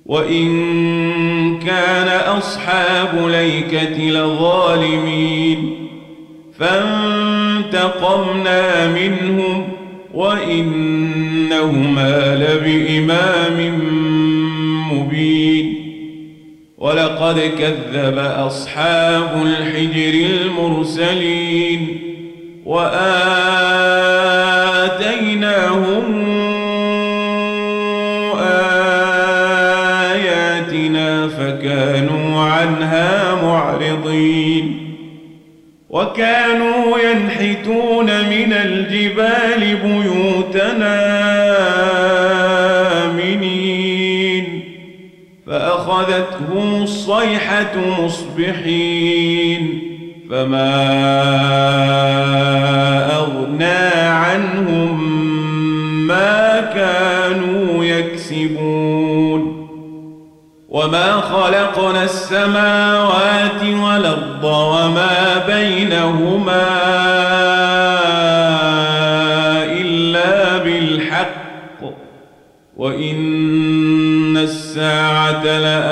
وإن كان أصحاب الأيكة لظالمين فانتقمنا منهم وإنهما لبإمام مبين ولقد كذب أصحاب الحجر المرسلين وآتيناهم آياتنا فكانوا عنها معرضين وكانوا ينحتون من الجبال بيوتنا آمنين فأخذتهم الصيحة مصبحين فما أغنى عنهم ما كانوا يكسبون وما خلقنا السماوات والأرض وما بينهما إلا بالحق وإن الساعة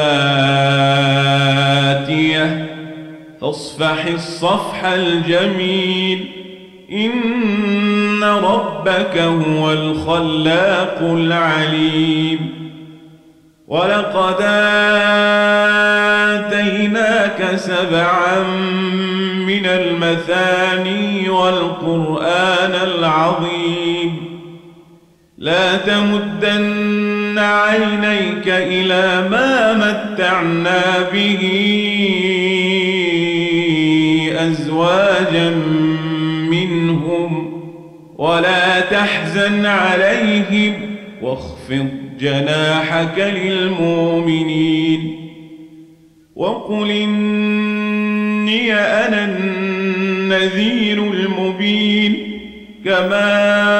لآتية فاصفح الصفح الجميل إن ربك هو الخلاق العليم ولقد آتيناك 7 من المثاني والقرآن العظيم لا تمدن عينيك إلى ما متعنا به أزواجا منهم ولا تحزن عليهم واخفض جناحك للمؤمنين وقل إني أنا النذير المبين كما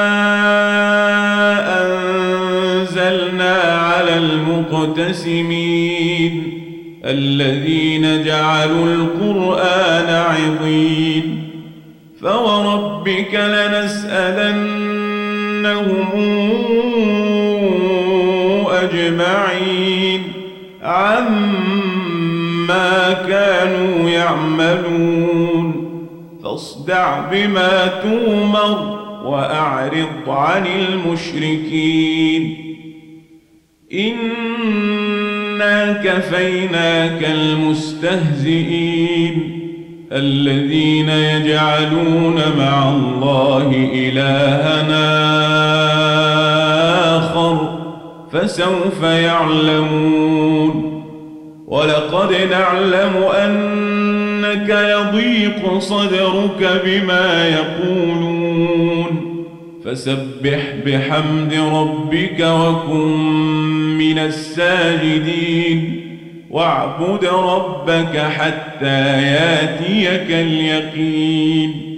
أنزلنا على المقتسمين الذين جعلوا القرآن عضين فوربك لنسألنهم أجمعين عما كانوا يعملون فاصدع بما تؤمر وأعرض عن المشركين إنا كفيناك المستهزئين الذين يجعلون مع الله إلهنا آخر فسوف يعلمون ولقد نعلم أنك يضيق صدرك بما يقولون فسبح بحمد ربك وكن من الساجدين واعبد ربك حتى ياتيك اليقين